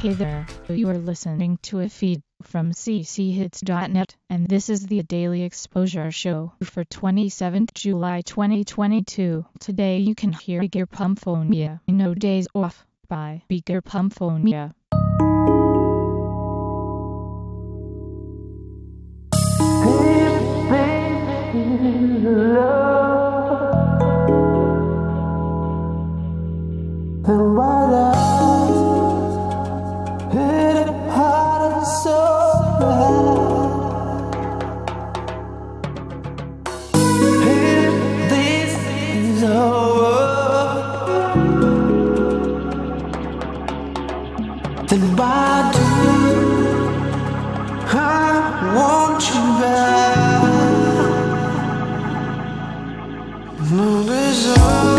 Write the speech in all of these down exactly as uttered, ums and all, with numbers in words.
Hey there, you are listening to a feed from c c hits dot net, and this is the Daily Exposure Show for twenty-seventh July twenty twenty-two. Today you can hear Bigger Pumphonia, No Days Off, by Bigger Pumphonia. And while I hit it hard and so bad, if this is over, then why do I want you back? No desire.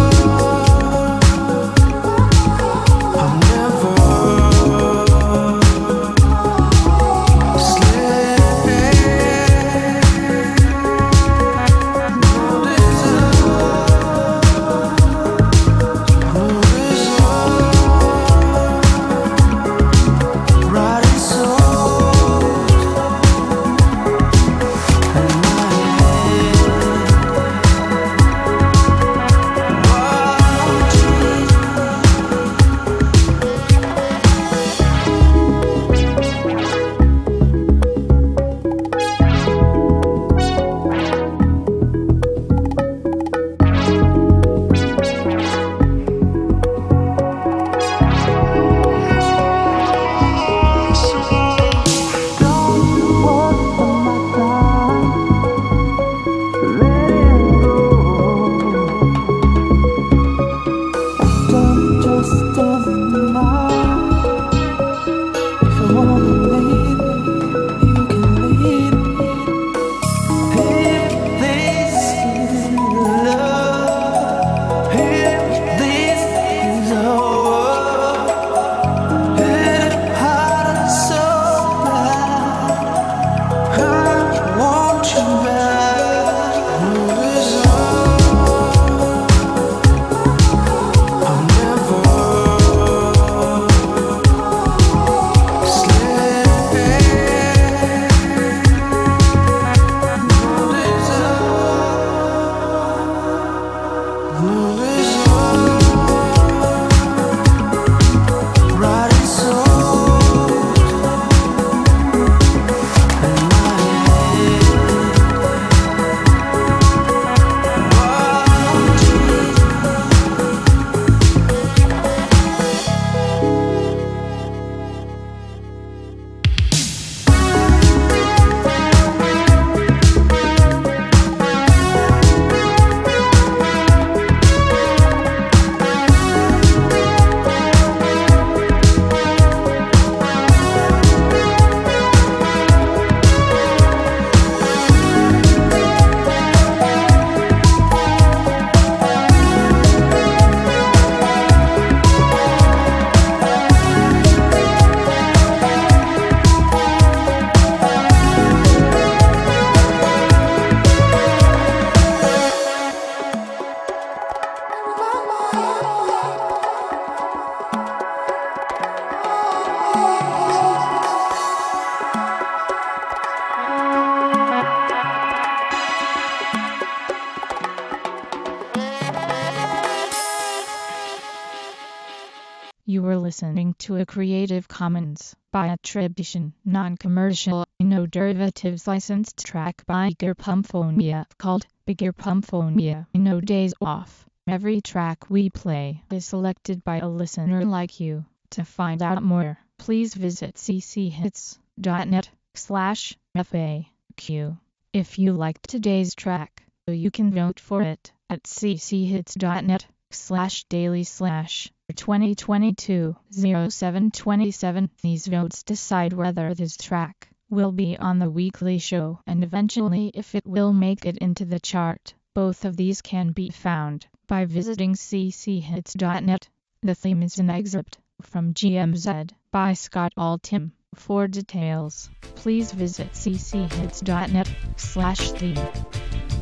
You were listening to a Creative Commons by attribution, non-commercial, no derivatives licensed track by Bigger Pumphonia called Bigger Pumphonia, No Days Off. Every track we play is selected by a listener like you. To find out more, please visit c c hits dot net slash F A Q. If you liked today's track, you can vote for it at c c hits dot net slash daily slash twenty twenty-two oh seven twenty-seven. These votes decide whether this track will be on the weekly show and eventually if it will make it into the chart. Both of these can be found by visiting c c hits dot net. The theme is an excerpt from G M Z by Scott Altham. For details, please visit c c hits dot net slash theme.